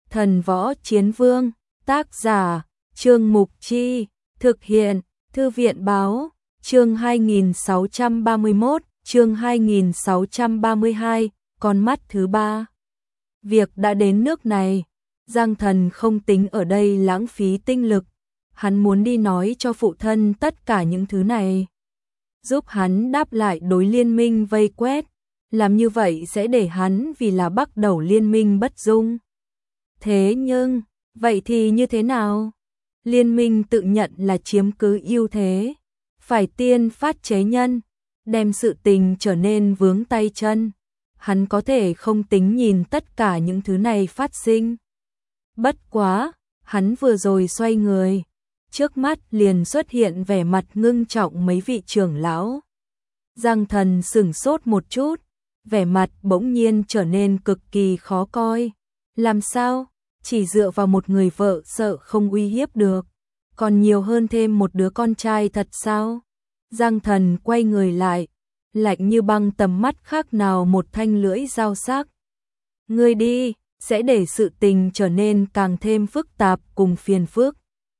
Thần Võ Chiến Vương, tác giả, Trương Mục Chi, thực hiện, Thư viện Báo, chương 2631, chương 2632, con mắt thứ ba. Việc đã đến nước này, Giang Thần không tính ở đây lãng phí tinh lực, hắn muốn đi nói cho phụ thân tất cả những thứ này. Giúp hắn đáp lại đối liên minh vây quét, làm như vậy sẽ để hắn vì là bắt đầu liên minh bất dung. Thế nhưng, vậy thì như thế nào? Liên minh tự nhận là chiếm cứ ưu thế, phải tiên phát chế nhân, đem sự tình trở nên vướng tay chân. Hắn có thể không tính nhìn tất cả những thứ này phát sinh. Bất quá, hắn vừa rồi xoay người, trước mắt liền xuất hiện vẻ mặt ngưng trọng mấy vị trưởng lão. Giang Thần sửng sốt một chút, vẻ mặt bỗng nhiên trở nên cực kỳ khó coi. Làm sao? Chỉ dựa vào một người vợ sợ không uy hiếp được, còn nhiều hơn thêm một đứa con trai thật sao? Giang Thần quay người lại, lạnh như băng, tầm mắt khác nào một thanh lưỡi dao sắc. Ngươi đi, sẽ để sự tình trở nên càng thêm phức tạp cùng phiền phức.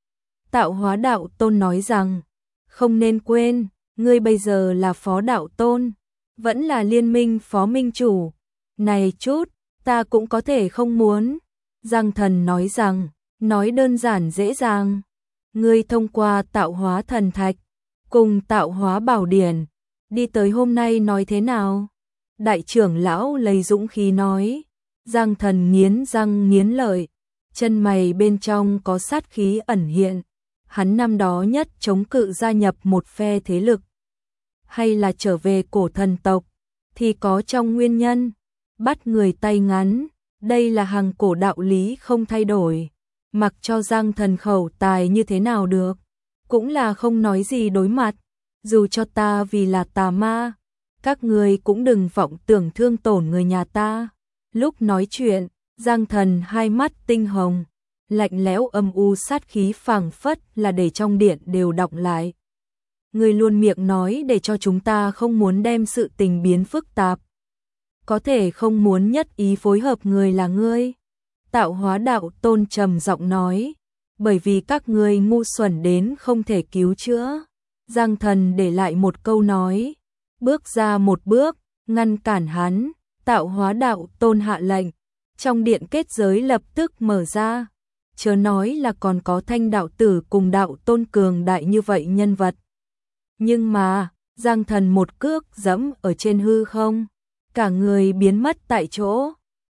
Tạo Hóa Đạo Tôn nói rằng, không nên quên, ngươi bây giờ là Phó Đạo Tôn, vẫn là liên minh Phó Minh Chủ. Này chút, ta cũng có thể không muốn. Giang Thần nói rằng, nói đơn giản dễ dàng. Ngươi thông qua tạo hóa thần thạch, cùng tạo hóa bảo điển, đi tới hôm nay nói thế nào? Đại trưởng lão lấy dũng khí nói. Giang Thần nghiến răng nghiến lợi, chân mày bên trong có sát khí ẩn hiện. Hắn năm đó nhất chống cự gia nhập một phe thế lực, hay là trở về cổ thần tộc, thì có trong nguyên nhân, bắt người tay ngắn, đây là hàng cổ đạo lý không thay đổi. Mặc cho Giang Thần khẩu tài như thế nào được, cũng là không nói gì đối mặt. Dù cho ta vì là tà ma, các người cũng đừng vọng tưởng thương tổn người nhà ta. Lúc nói chuyện, Giang Thần hai mắt tinh hồng, lạnh lẽo âm u, sát khí phảng phất là để trong điện đều đọng lại. Người luôn miệng nói để cho chúng ta không muốn đem sự tình biến phức tạp, có thể không muốn nhất ý phối hợp người là ngươi. Tạo Hóa Đạo Tôn trầm giọng nói, bởi vì các ngươi ngu xuẩn đến không thể cứu chữa. Giang Thần để lại một câu nói, bước ra một bước, ngăn cản hắn. Tạo Hóa Đạo Tôn hạ lệnh, trong điện kết giới lập tức mở ra. Chớ nói là còn có Thanh đạo tử cùng Đạo Tôn cường đại như vậy nhân vật. Nhưng mà, Giang Thần một cước giẫm ở trên hư không, cả người biến mất tại chỗ.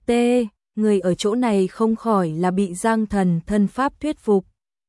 Người ở chỗ này không khỏi là bị Giang Thần thân pháp thuyết phục.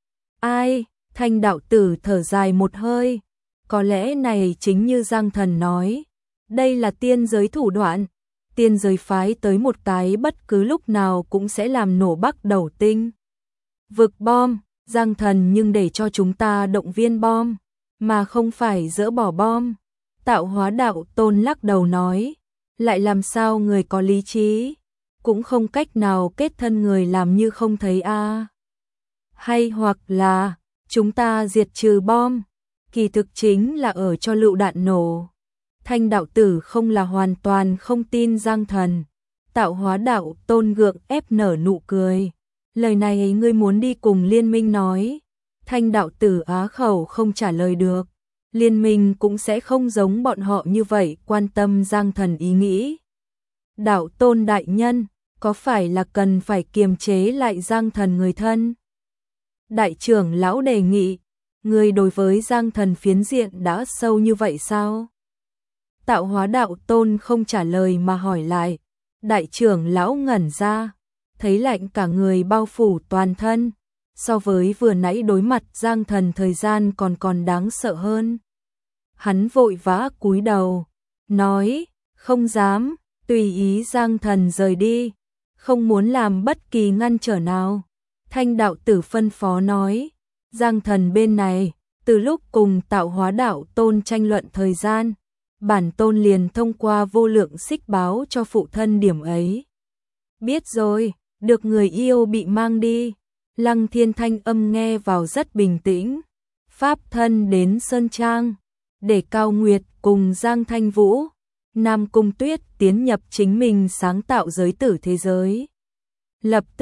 Ai? Thanh đạo tử thở dài một hơi. Có lẽ này chính như Giang Thần nói, đây là tiên giới thủ đoạn. Tiên giới phái tới một cái bất cứ lúc nào cũng sẽ làm nổ Bắc Đầu Tinh vực bom. Giang Thần nhưng để cho chúng ta động viên bom, mà không phải dỡ bỏ bom. Tạo Hóa Đạo Tôn lắc đầu nói, lại làm sao người có lý trí, cũng không cách nào kết thân người làm như không thấy a. Hay hoặc là, chúng ta diệt trừ bom, kỳ thực chính là ở cho lựu đạn nổ. Thanh đạo tử không là hoàn toàn không tin Giang Thần. Tạo Hóa Đạo Tôn gượng ép nở nụ cười. Lời này ngươi muốn đi cùng liên minh nói. Thanh đạo tử á khẩu không trả lời được. Liên minh cũng sẽ không giống bọn họ như vậy quan tâm Giang Thần ý nghĩ. Đạo Tôn đại nhân, có phải là cần phải kiềm chế lại Giang Thần người thân? Đại trưởng lão đề nghị, người đối với Giang Thần phiến diện đã sâu như vậy sao? Tạo Hóa Đạo Tôn không trả lời mà hỏi lại. Đại trưởng lão ngẩn ra, thấy lạnh cả người bao phủ toàn thân, so với vừa nãy đối mặt Giang Thần thời gian còn đáng sợ hơn. Hắn vội vã cúi đầu, nói, không dám. Tùy ý Giang Thần rời đi, không muốn làm bất kỳ ngăn trở nào. Thanh đạo tử phân phó nói, Giang Thần bên này, từ lúc cùng Tạo Hóa Đạo Tôn tranh luận thời gian, bản tôn liền thông qua vô lượng xích báo cho phụ thân điểm ấy. Biết rồi, được người yêu bị mang đi. Lăng Thiên thanh âm nghe vào rất bình tĩnh. Pháp thân đến Sơn Trang, để Cao Nguyệt cùng Giang Thanh Vũ, Nam Cung Tuyết tiến nhập chính mình sáng tạo giới tử thế giới. Lập tức,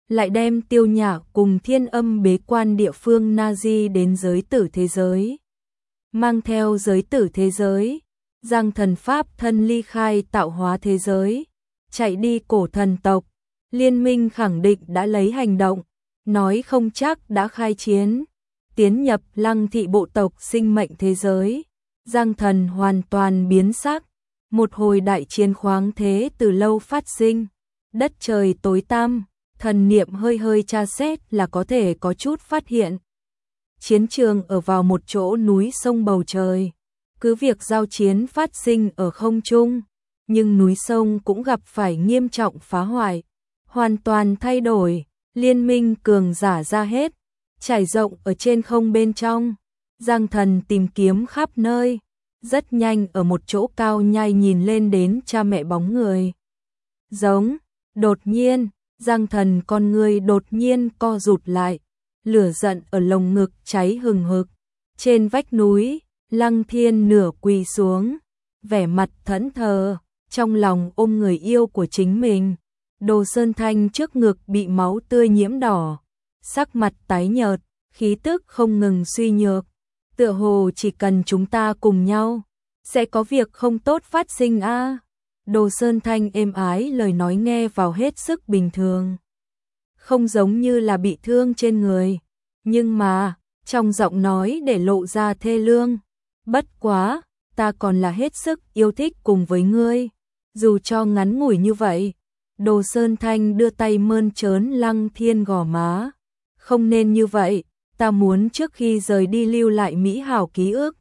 lại đem Tiêu Nhã cùng Thiên Âm bế quan địa phương Nazi đến giới tử thế giới. Mang theo giới tử thế giới, Giang Thần pháp thân ly khai tạo hóa thế giới, chạy đi cổ thần tộc. Liên minh khẳng định đã lấy hành động, nói không chắc đã khai chiến, tiến nhập Lăng thị bộ tộc sinh mệnh thế giới. Giang Thần hoàn toàn biến sắc, một hồi đại chiến khoáng thế từ lâu phát sinh, đất trời tối tăm, thần niệm hơi hơi tra xét là có thể có chút phát hiện. Chiến trường ở vào một chỗ núi sông bầu trời, cứ việc giao chiến phát sinh ở không trung, nhưng núi sông cũng gặp phải nghiêm trọng phá hoại, hoàn toàn thay đổi, liên minh cường giả ra hết, trải rộng ở trên không bên trong. Giang Thần tìm kiếm khắp nơi, rất nhanh ở một chỗ cao nhai nhìn lên đến cha mẹ bóng người. Giống, đột nhiên, Giang Thần con người đột nhiên co rụt lại, lửa giận ở lồng ngực cháy hừng hực. Trên vách núi, Lăng Thiên nửa quỳ xuống, vẻ mặt thẫn thờ, trong lòng ôm người yêu của chính mình. Đồ Sơn Thanh trước ngực bị máu tươi nhiễm đỏ, sắc mặt tái nhợt, khí tức không ngừng suy nhược. Tựa hồ chỉ cần chúng ta cùng nhau, sẽ có việc không tốt phát sinh a. Đồ Sơn Thanh êm ái lời nói nghe vào hết sức bình thường. Không giống như là bị thương trên người, nhưng mà, trong giọng nói để lộ ra thê lương. Bất quá, ta còn là hết sức yêu thích cùng với ngươi, dù cho ngắn ngủi như vậy. Đồ Sơn Thanh đưa tay mơn trớn Lăng Thiên gò má. Không nên như vậy, ta muốn trước khi rời đi lưu lại mỹ hảo ký ức.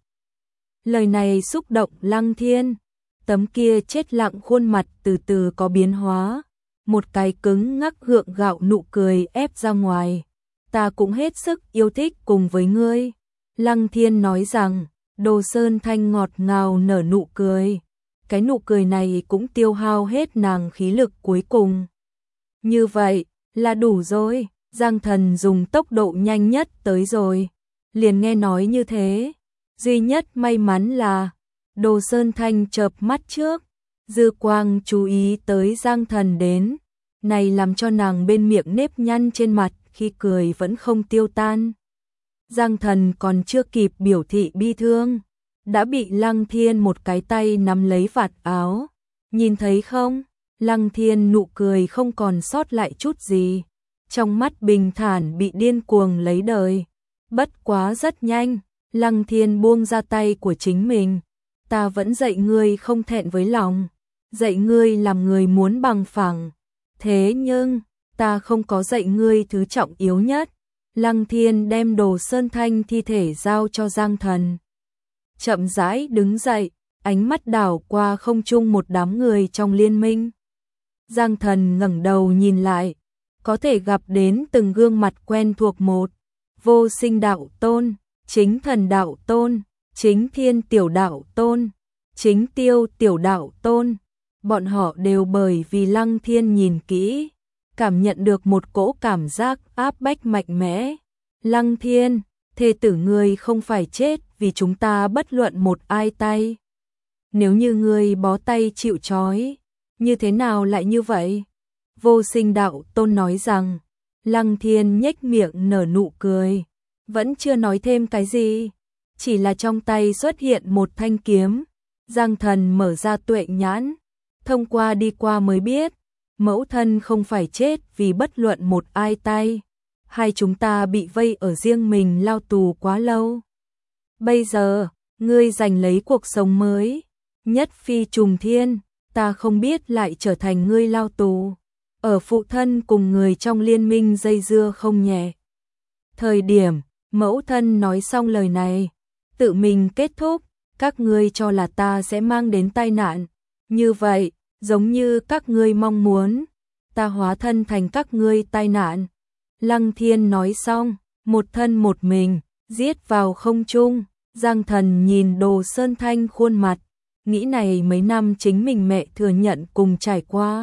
Lời này xúc động Lăng Thiên, tấm kia chết lặng khuôn mặt từ từ có biến hóa, một cái cứng ngắc gượng gạo nụ cười ép ra ngoài. Ta cũng hết sức yêu thích cùng với ngươi. Lăng Thiên nói rằng, Đồ Sơn Thanh ngọt ngào nở nụ cười. Cái nụ cười này cũng tiêu hao hết nàng khí lực cuối cùng. Như vậy, là đủ rồi. Giang Thần dùng tốc độ nhanh nhất tới rồi. Liền nghe nói như thế. Duy nhất may mắn là, Đồ Sơn Thanh chợp mắt trước. Dư quang chú ý tới Giang Thần đến. Này làm cho nàng bên miệng nếp nhăn trên mặt khi cười vẫn không tiêu tan. Giang Thần còn chưa kịp biểu thị bi thương, đã bị Lăng Thiên một cái tay nắm lấy vạt áo. Nhìn thấy không? Lăng Thiên nụ cười không còn sót lại chút gì. Trong mắt bình thản bị điên cuồng lấy đời. Bất quá rất nhanh, Lăng Thiên buông ra tay của chính mình. Ta vẫn dạy ngươi không thẹn với lòng, dạy ngươi làm người muốn bằng phẳng. Thế nhưng, ta không có dạy ngươi thứ trọng yếu nhất. Lăng Thiên đem Đồ Sơn Thanh thi thể giao cho Giang Thần. Chậm rãi đứng dậy, ánh mắt đảo qua không trung một đám người trong liên minh. Giang Thần ngẩng đầu nhìn lại, có thể gặp đến từng gương mặt quen thuộc một. Vô Sinh đạo tôn, Chính Thần đạo tôn, Chính Thiên tiểu đạo tôn, Chính Tiêu tiểu đạo tôn. Bọn họ đều bởi vì Lăng Thiên nhìn kỹ, cảm nhận được một cỗ cảm giác áp bách mạnh mẽ. Lăng Thiên, thê tử ngươi không phải chết vì chúng ta bất luận một ai tay. Nếu như ngươi bó tay chịu trói, như thế nào lại như vậy? Vô Sinh đạo tôn nói rằng. Lăng Thiên nhếch miệng nở nụ cười, vẫn chưa nói thêm cái gì, chỉ là trong tay xuất hiện một thanh kiếm. Giang Thần mở ra tuệ nhãn, thông qua đi qua mới biết, mẫu thân không phải chết vì bất luận một ai tay, hai chúng ta bị vây ở riêng mình lao tù quá lâu. Bây giờ, ngươi giành lấy cuộc sống mới, nhất phi trùng thiên, ta không biết lại trở thành ngươi lao tù. Ở phụ thân cùng người trong liên minh dây dưa không nhẹ. Thời điểm, mẫu thân nói xong lời này, tự mình kết thúc, các ngươi cho là ta sẽ mang đến tai nạn. Như vậy, giống như các ngươi mong muốn, ta hóa thân thành các ngươi tai nạn. Lăng Thiên nói xong, một thân một mình, giết vào không trung. Giang Thần nhìn Đồ Sơn Thanh khuôn mặt, nghĩ này mấy năm chính mình mẹ thừa nhận cùng trải qua.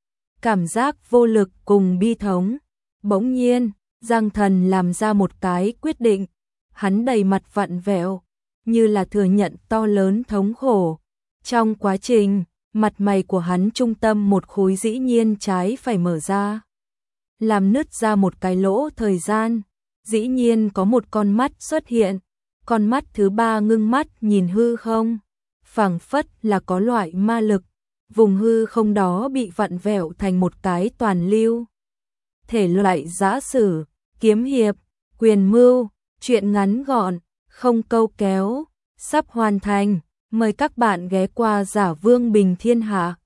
Cảm giác vô lực cùng bi thống. Bỗng nhiên, Giang Thần làm ra một cái quyết định. Hắn đầy mặt vặn vẹo, như là thừa nhận to lớn thống khổ. Trong quá trình, mặt mày của hắn trung tâm một khối dĩ nhiên trái phải mở ra. làm nứt ra một cái lỗ thời gian. Dĩ nhiên có một con mắt xuất hiện, con mắt thứ ba ngưng mắt nhìn hư không, phảng phất là có loại ma lực, vùng hư không đó bị vặn vẹo thành một cái toàn lưu. Thể loại giã sử, kiếm hiệp, quyền mưu, truyện ngắn gọn, không câu kéo, sắp hoàn thành, mời các bạn ghé qua Giả Vương Bình Thiên Hạ.